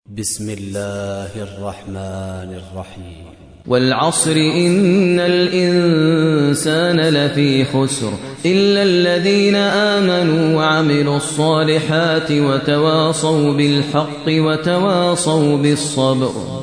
بسم الله الرحمن الرحيم. والعصر إن الإنسان لفي خسر إلا الذين آمنوا وعملوا الصالحات وتواصوا بالحق وتواصوا بالصبر.